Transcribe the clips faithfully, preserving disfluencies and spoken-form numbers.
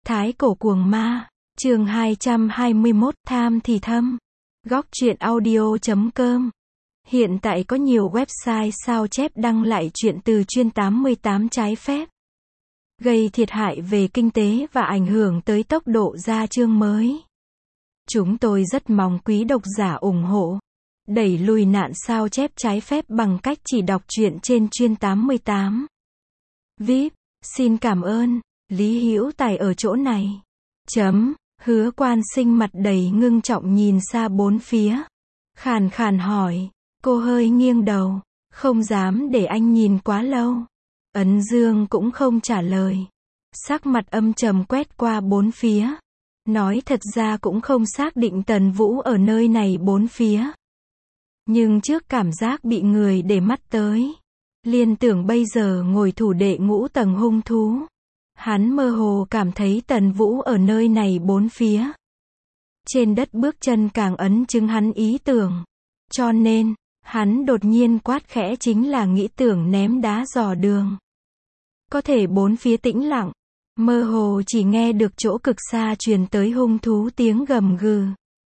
Thái cổ cuồng ma, chương hai trăm hai mươi mốt, tham thì thâm. Góc truyện audio chấm com. Hiện tại có nhiều website sao chép đăng lại chuyện từ chuyên tám mươi tám trái phép, gây thiệt hại về kinh tế và ảnh hưởng tới tốc độ ra chương mới. Chúng tôi rất mong quý độc giả ủng hộ, đẩy lùi nạn sao chép trái phép bằng cách chỉ đọc truyện trên chuyên tám mươi tám. vê i pê, xin cảm ơn. Lý Hữu Tài ở chỗ này. Chấm, Hứa Quan Sinh mặt đầy ngưng trọng nhìn xa bốn phía. Khàn khàn hỏi, cô hơi nghiêng đầu, không dám để anh nhìn quá lâu. Ấn Dương cũng không trả lời. Sắc mặt âm trầm quét qua bốn phía. Nói thật ra cũng không xác định Tần Vũ ở nơi này bốn phía. Nhưng trước cảm giác bị người để mắt tới, liên tưởng bây giờ ngồi thủ đệ ngũ tầng hung thú. Hắn mơ hồ cảm thấy Tần Vũ ở nơi này bốn phía. Trên đất bước chân càng ấn chứng hắn ý tưởng. Cho nên, hắn đột nhiên quát khẽ chính là nghĩ tưởng ném đá dò đường. Có thể bốn phía tĩnh lặng, mơ hồ chỉ nghe được chỗ cực xa truyền tới hung thú tiếng gầm gừ.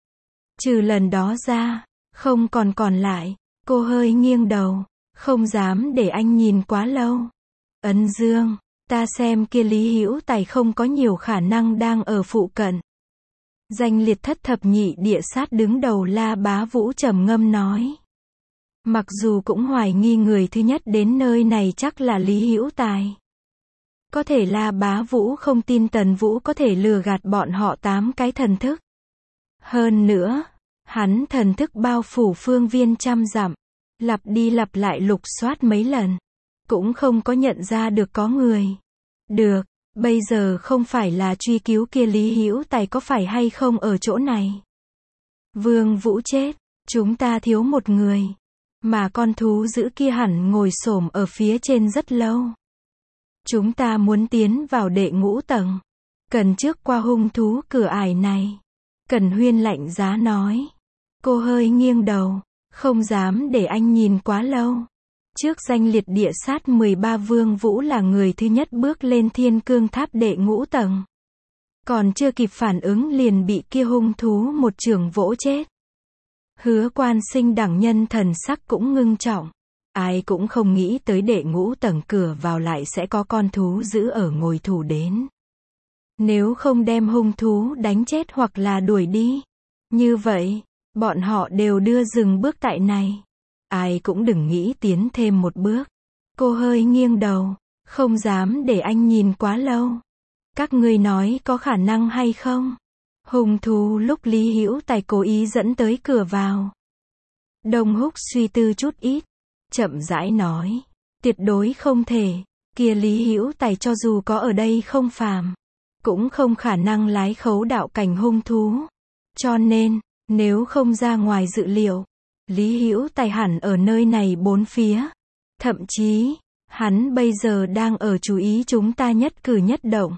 Trừ lần đó ra, không còn còn lại. Cô hơi nghiêng đầu, không dám để anh nhìn quá lâu. Ấn Dương, ta xem kia Lý Hữu Tài không có nhiều khả năng đang ở phụ cận. Danh liệt thất thập nhị địa sát đứng đầu La Bá Vũ trầm ngâm nói. Mặc dù cũng hoài nghi người thứ nhất đến nơi này chắc là Lý Hữu Tài. Có thể La Bá Vũ không tin Tần Vũ có thể lừa gạt bọn họ tám cái thần thức. Hơn nữa, hắn thần thức bao phủ phương viên trăm dặm, lặp đi lặp lại lục soát mấy lần, cũng không có nhận ra được có người. Được, bây giờ không phải là truy cứu kia Lý Hữu Tài có phải hay không ở chỗ này. Vương Vũ chết, chúng ta thiếu một người, mà con thú dữ kia hẳn ngồi xổm ở phía trên rất lâu. Chúng ta muốn tiến vào đệ ngũ tầng, cần trước qua hung thú cửa ải này. Cẩn Huyên lạnh giá nói. Cô hơi nghiêng đầu, không dám để anh nhìn quá lâu. Trước danh liệt địa sát mười ba Vương Vũ là người thứ nhất bước lên thiên cương tháp đệ ngũ tầng. Còn chưa kịp phản ứng liền bị kia hung thú một chưởng vỗ chết. Hứa Quan Sinh đẳng nhân thần sắc cũng ngưng trọng. Ai cũng không nghĩ tới đệ ngũ tầng cửa vào lại sẽ có con thú dữ ở ngồi thủ đến. Nếu không đem hung thú đánh chết hoặc là đuổi đi, như vậy, bọn họ đều đưa dừng bước tại này. Ai cũng đừng nghĩ tiến thêm một bước. Cô hơi nghiêng đầu, không dám để anh nhìn quá lâu. Các ngươi nói có khả năng hay không? Hung thú lúc Lý Hữu Tài cố ý dẫn tới cửa vào. Đông Húc suy tư chút ít, chậm rãi nói, tuyệt đối không thể. Kia Lý Hữu Tài cho dù có ở đây không phàm, cũng không khả năng lái khấu đạo cảnh hung thú. Cho nên, nếu không ra ngoài dự liệu, Lý Hữu Tài hẳn ở nơi này bốn phía. Thậm chí, hắn bây giờ đang ở chú ý chúng ta nhất cử nhất động.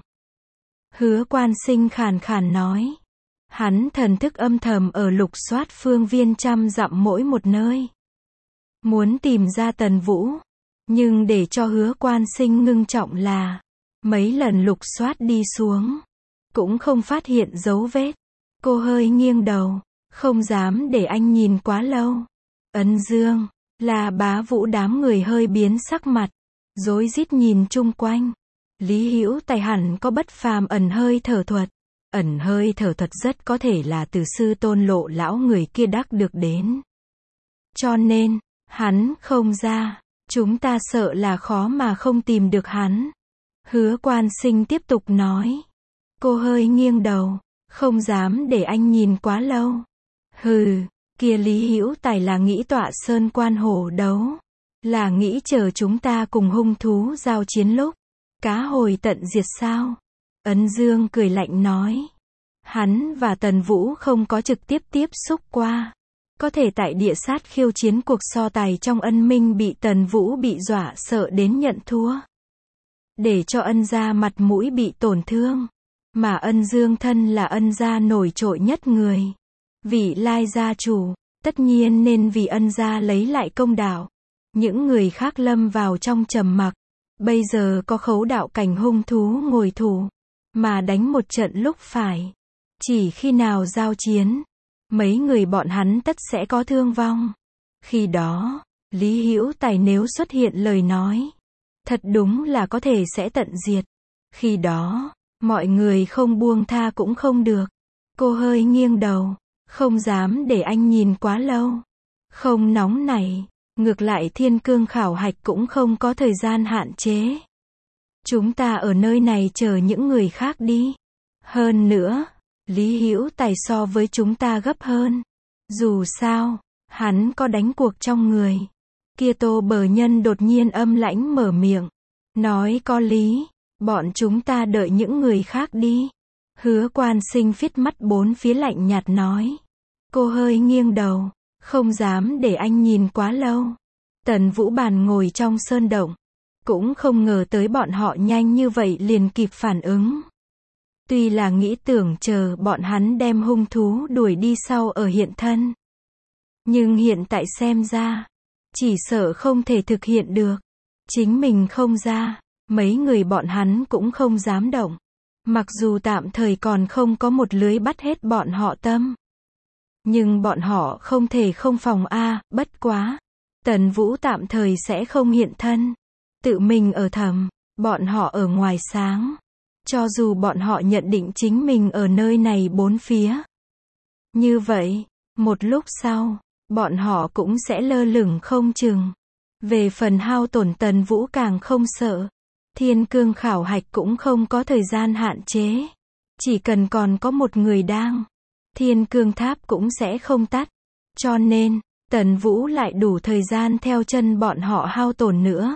Hứa Quan Sinh khàn khàn nói. Hắn thần thức âm thầm ở lục soát phương viên trăm dặm mỗi một nơi. Muốn tìm ra Tần Vũ. Nhưng để cho Hứa Quan Sinh ngưng trọng là, mấy lần lục soát đi xuống, cũng không phát hiện dấu vết. Cô hơi nghiêng đầu, không dám để anh nhìn quá lâu. Ấn Dương, là Bá Vũ đám người hơi biến sắc mặt, rối rít nhìn chung quanh. Lý Hữu Tài hẳn có bất phàm ẩn hơi thở thuật. Ẩn hơi thở thuật rất có thể là từ sư Tôn Lộ lão người kia đắc được đến. Cho nên, hắn không ra, chúng ta sợ là khó mà không tìm được hắn. Hứa Quan Sinh tiếp tục nói. Cô hơi nghiêng đầu, không dám để anh nhìn quá lâu. Hừ, kia Lý Hữu Tài là nghĩ tọa sơn quan hổ đấu, là nghĩ chờ chúng ta cùng hung thú giao chiến lúc cá hồi tận diệt sao? Ấn Dương cười lạnh nói. Hắn và Tần Vũ không có trực tiếp tiếp xúc qua. Có thể tại địa sát khiêu chiến cuộc so tài trong ân minh bị Tần Vũ bị dọa sợ đến nhận thua. Để cho ân gia mặt mũi bị tổn thương. Mà Ân Dương thân là ân gia nổi trội nhất người. Vị lai gia chủ, tất nhiên nên vì ân gia lấy lại công đạo. Những người khác lâm vào trong trầm mặc. Bây giờ có khấu đạo cảnh hung thú ngồi thủ. mà đánh một trận lúc phải. Chỉ khi nào giao chiến, mấy người bọn hắn tất sẽ có thương vong. Khi đó, Lý Hữu Tài nếu xuất hiện lời nói, thật đúng là có thể sẽ tận diệt. Khi đó, mọi người không buông tha cũng không được. Cô hơi nghiêng đầu, không dám để anh nhìn quá lâu. Không nóng nảy, ngược lại thiên cương khảo hạch cũng không có thời gian hạn chế. Chúng ta ở nơi này chờ những người khác đi. Hơn nữa, Lý Hữu Tài so với chúng ta gấp hơn. Dù sao, hắn có đánh cuộc trong người. Kia Tô Bờ Nhân đột nhiên âm lãnh mở miệng. Nói có lý, bọn chúng ta đợi những người khác đi. Hứa Quan Sinh phít mắt bốn phía lạnh nhạt nói. Cô hơi nghiêng đầu, không dám để anh nhìn quá lâu. Tần Vũ Bàn ngồi trong sơn động, cũng không ngờ tới bọn họ nhanh như vậy liền kịp phản ứng. Tuy là nghĩ tưởng chờ bọn hắn đem hung thú đuổi đi sau ở hiện thân. Nhưng hiện tại xem ra, chỉ sợ không thể thực hiện được. Chính mình không ra, mấy người bọn hắn cũng không dám động. Mặc dù tạm thời còn không có một lưới bắt hết bọn họ tâm. Nhưng bọn họ không thể không phòng a, bất quá. Tần Vũ tạm thời sẽ không hiện thân. Tự mình ở thầm, bọn họ ở ngoài sáng. Cho dù bọn họ nhận định chính mình ở nơi này bốn phía. Như vậy, một lúc sau, bọn họ cũng sẽ lơ lửng không chừng. Về phần hao tổn Tần Vũ càng không sợ. Thiên cương khảo hạch cũng không có thời gian hạn chế. Chỉ cần còn có một người đang, thiên cương tháp cũng sẽ không tắt. Cho nên, Tần Vũ lại đủ thời gian theo chân bọn họ hao tổn nữa.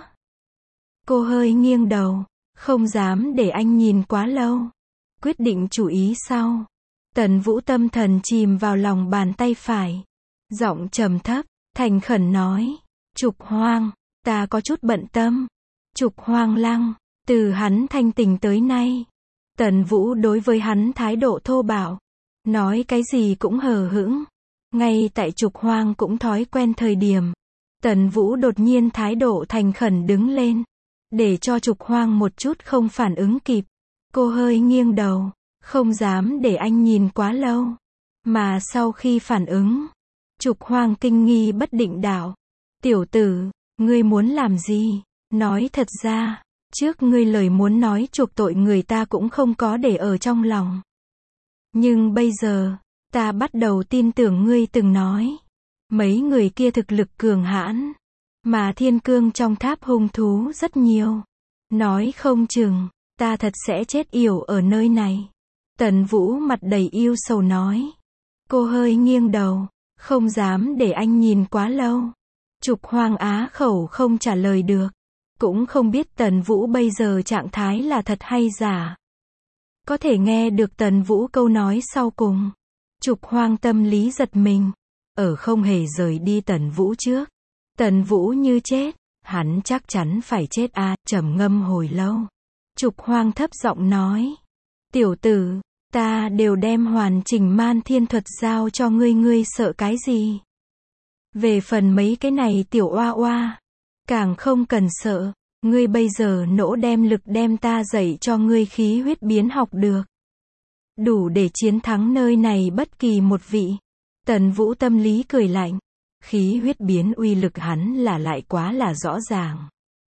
Cô hơi nghiêng đầu, không dám để anh nhìn quá lâu. Quyết định chủ ý sau. Tần Vũ tâm thần chìm vào lòng bàn tay phải. Giọng trầm thấp, thành khẩn nói. Trục Hoang, ta có chút bận tâm. Trục Hoang Lăng, từ hắn thanh tỉnh tới nay. Tần Vũ đối với hắn thái độ thô bạo. Nói cái gì cũng hờ hững. Ngay tại Trục Hoang cũng thói quen thời điểm. Tần Vũ đột nhiên thái độ thành khẩn đứng lên. Để cho Trục Hoang một chút không phản ứng kịp. Cô hơi nghiêng đầu, không dám để anh nhìn quá lâu. Mà sau khi phản ứng, Trục Hoang kinh nghi bất định đạo. Tiểu tử, ngươi muốn làm gì? Nói thật ra, trước ngươi lời muốn nói chuộc tội người ta cũng không có để ở trong lòng. Nhưng bây giờ, ta bắt đầu tin tưởng ngươi từng nói. Mấy người kia thực lực cường hãn. Mà thiên cương trong tháp hung thú rất nhiều. Nói không chừng, ta thật sẽ chết yểu ở nơi này. Tần Vũ mặt đầy yêu sầu nói. Cô hơi nghiêng đầu, không dám để anh nhìn quá lâu. Trục Hoang á khẩu không trả lời được. Cũng không biết Tần Vũ bây giờ trạng thái là thật hay giả. Có thể nghe được Tần Vũ câu nói sau cùng. Trục Hoang tâm lý giật mình. Ở không hề rời đi Tần Vũ trước. Tần Vũ như chết, hắn chắc chắn phải chết a, à, trầm ngâm hồi lâu. Trục Hoang thấp giọng nói. Tiểu tử, ta đều đem hoàn chỉnh man thiên thuật giao cho ngươi, ngươi sợ cái gì? Về phần mấy cái này tiểu oa oa, càng không cần sợ, ngươi bây giờ nỗ đem lực đem ta dạy cho ngươi khí huyết biến học được. Đủ để chiến thắng nơi này bất kỳ một vị. Tần Vũ tâm lý cười lạnh. Khí huyết biến uy lực hắn là lại quá là rõ ràng.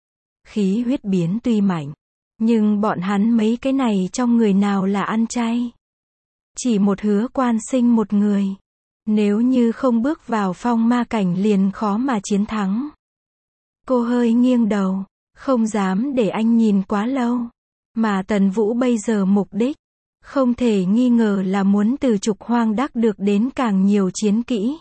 Khí huyết biến tuy mạnh, nhưng bọn hắn mấy cái này trong người nào là ăn chay. Chỉ một Hứa Quan Sinh một người. Nếu như không bước vào phong ma cảnh liền khó mà chiến thắng. Cô hơi nghiêng đầu, không dám để anh nhìn quá lâu. Mà Tần Vũ bây giờ mục đích, không thể nghi ngờ là muốn từ Trục Hoang đắc được đến càng nhiều chiến kỹ.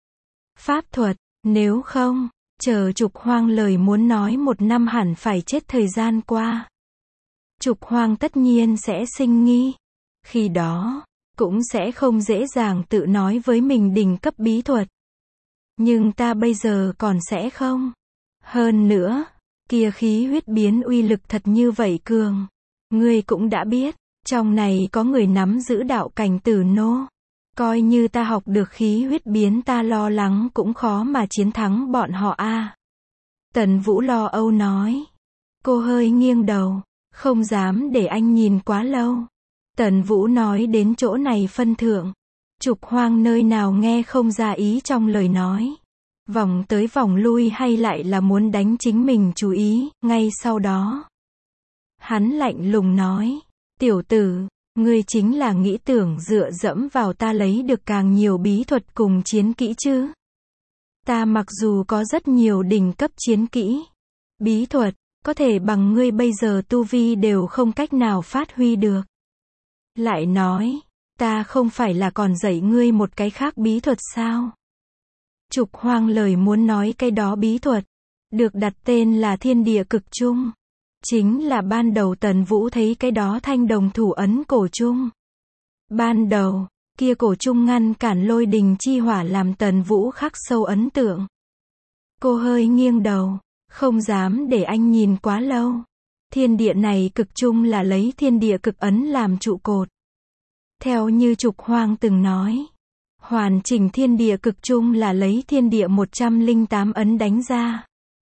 Pháp thuật, nếu không, chờ Trục Hoang lời muốn nói một năm hẳn phải chết thời gian qua. Trục Hoang tất nhiên sẽ sinh nghi. Khi đó, cũng sẽ không dễ dàng tự nói với mình đỉnh cấp bí thuật. Nhưng ta bây giờ còn sẽ không. Hơn nữa, kia khí huyết biến uy lực thật như vậy cường. Ngươi cũng đã biết, trong này có người nắm giữ đạo cảnh tử nô. Coi như ta học được khí huyết biến ta lo lắng cũng khó mà chiến thắng bọn họ a. Tần Vũ lo âu nói. Cô hơi nghiêng đầu, Không dám để anh nhìn quá lâu. Tần Vũ nói đến chỗ này phân thượng. Trục Hoang nơi nào nghe không ra ý trong lời nói. Vòng tới vòng lui hay lại là muốn đánh chính mình chú ý, ngay sau đó. Hắn lạnh lùng nói, tiểu tử, ngươi chính là nghĩ tưởng dựa dẫm vào ta lấy được càng nhiều bí thuật cùng chiến kỹ chứ. Ta mặc dù có rất nhiều đỉnh cấp chiến kỹ, bí thuật, có thể bằng ngươi bây giờ tu vi đều không cách nào phát huy được. Lại nói, ta không phải là còn dạy ngươi một cái khác bí thuật sao? Trục Hoang lời muốn nói cái đó bí thuật, được đặt tên là thiên địa cực trung. Chính là ban đầu Tần Vũ thấy cái đó thanh đồng thủ ấn cổ trung. Ban đầu, kia cổ trung ngăn cản lôi đình chi hỏa làm Tần Vũ khắc sâu ấn tượng. Cô hơi nghiêng đầu, không dám để anh nhìn quá lâu. Thiên địa này cực trung là lấy thiên địa cực ấn làm trụ cột. Theo như Trục Hoang từng nói, hoàn chỉnh thiên địa cực trung là lấy thiên địa một trăm lẻ tám ấn đánh ra.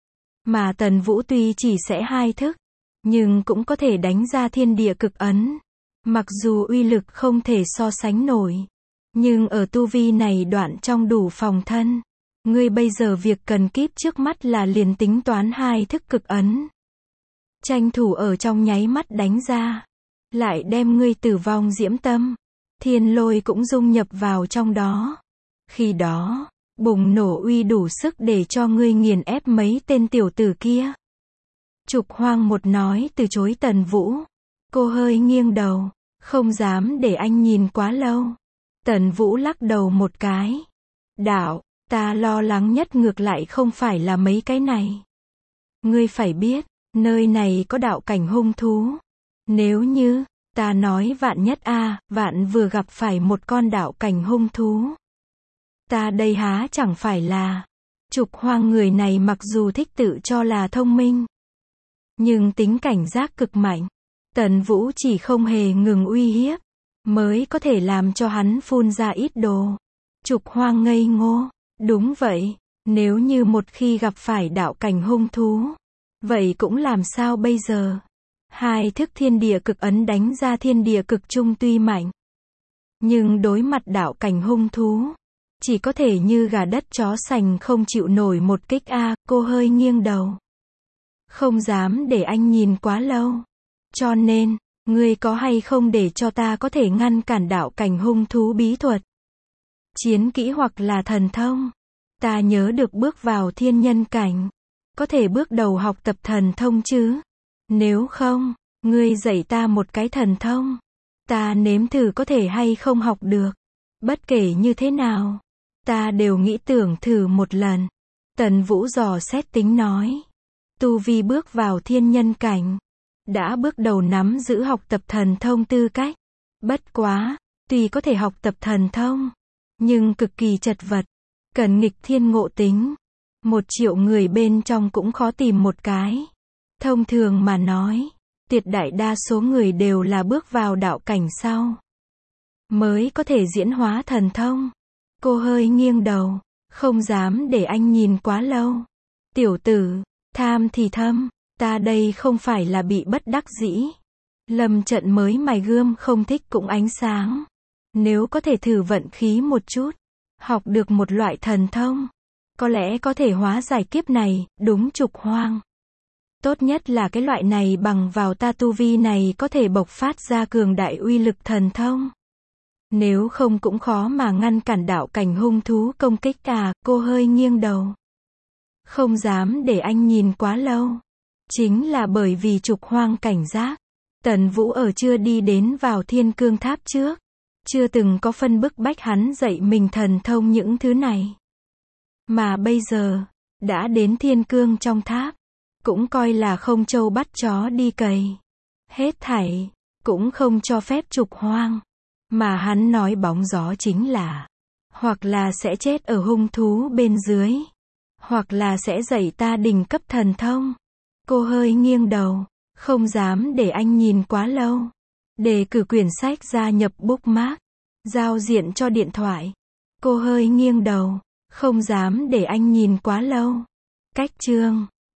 Mà Tần Vũ tuy chỉ sẽ hai thức, nhưng cũng có thể đánh ra thiên địa cực ấn. Mặc dù uy lực không thể so sánh nổi, nhưng ở tu vi này đoạn trong đủ phòng thân. Ngươi bây giờ việc cần kíp trước mắt là liền tính toán hai thức cực ấn. Tranh thủ ở trong nháy mắt đánh ra. Lại đem ngươi tử vong diễm tâm, thiên lôi cũng dung nhập vào trong đó. Khi đó, bùng nổ uy đủ sức để cho ngươi nghiền ép mấy tên tiểu tử kia. Trục Hoang một nói từ chối Tần Vũ. Cô hơi nghiêng đầu, không dám để anh nhìn quá lâu. Tần Vũ lắc đầu một cái. Đạo, ta lo lắng nhất ngược lại không phải là mấy cái này. Ngươi phải biết, nơi này có đạo cảnh hung thú. Nếu như, ta nói vạn nhất a, à, vạn vừa gặp phải một con đạo cảnh hung thú. Ta đây há chẳng phải là. Trục Hoang người này mặc dù thích tự cho là thông minh, nhưng tính cảnh giác cực mạnh. Tần Vũ chỉ không hề ngừng uy hiếp, mới có thể làm cho hắn phun ra ít đồ. Trục Hoang ngây ngô, đúng vậy, nếu như một khi gặp phải đạo cảnh hung thú, vậy cũng làm sao bây giờ? Hai thức thiên địa cực ấn đánh ra thiên địa cực trung tuy mạnh, nhưng đối mặt đạo cảnh hung thú, chỉ có thể như gà đất chó sành không chịu nổi một kích a. À, cô hơi nghiêng đầu. Không dám để anh nhìn quá lâu. Cho nên, ngươi có hay không để cho ta có thể ngăn cản đạo cảnh hung thú bí thuật, chiến kỹ hoặc là thần thông? Ta nhớ được bước vào thiên nhân cảnh, có thể bước đầu học tập thần thông chứ? Nếu không, ngươi dạy ta một cái thần thông, ta nếm thử có thể hay không học được. Bất kể như thế nào, ta đều nghĩ tưởng thử một lần. Tần Vũ dò xét tính nói. Tu vi bước vào thiên nhân cảnh, đã bước đầu nắm giữ học tập thần thông tư cách. Bất quá, tuy có thể học tập thần thông, nhưng cực kỳ chật vật, cần nghịch thiên ngộ tính. Một triệu người bên trong cũng khó tìm một cái. Thông thường mà nói, tuyệt đại đa số người đều là bước vào đạo cảnh sau, mới có thể diễn hóa thần thông. Cô hơi nghiêng đầu, không dám để anh nhìn quá lâu. Tiểu tử, tham thì thâm, ta đây không phải là bị bất đắc dĩ. Lâm trận mới mài gươm không thích cũng ánh sáng. Nếu có thể thử vận khí một chút, học được một loại thần thông, có lẽ có thể hóa giải kiếp này, đúng Trục Hoang. Tốt nhất là cái loại này bằng vào ta tu vi này có thể bộc phát ra cường đại uy lực thần thông. Nếu không cũng khó mà ngăn cản đạo cảnh hung thú công kích à. Cô hơi nghiêng đầu, không dám để anh nhìn quá lâu. Chính là bởi vì Trục Hoang cảnh giác. Tần Vũ ở chưa đi đến vào thiên cương tháp trước, chưa từng có phân bức bách hắn dạy mình thần thông những thứ này. Mà bây giờ, đã đến thiên cương trong tháp, cũng coi là không trâu bắt chó đi cày. Hết thảy, cũng không cho phép Trục Hoang. Mà hắn nói bóng gió chính là, hoặc là sẽ chết ở hung thú bên dưới, hoặc là sẽ dạy ta đỉnh cấp thần thông. Cô hơi nghiêng đầu, không dám để anh nhìn quá lâu. Đề cử quyển sách gia nhập bookmark, giao diện cho điện thoại. Cô hơi nghiêng đầu, không dám để anh nhìn quá lâu. Cách chương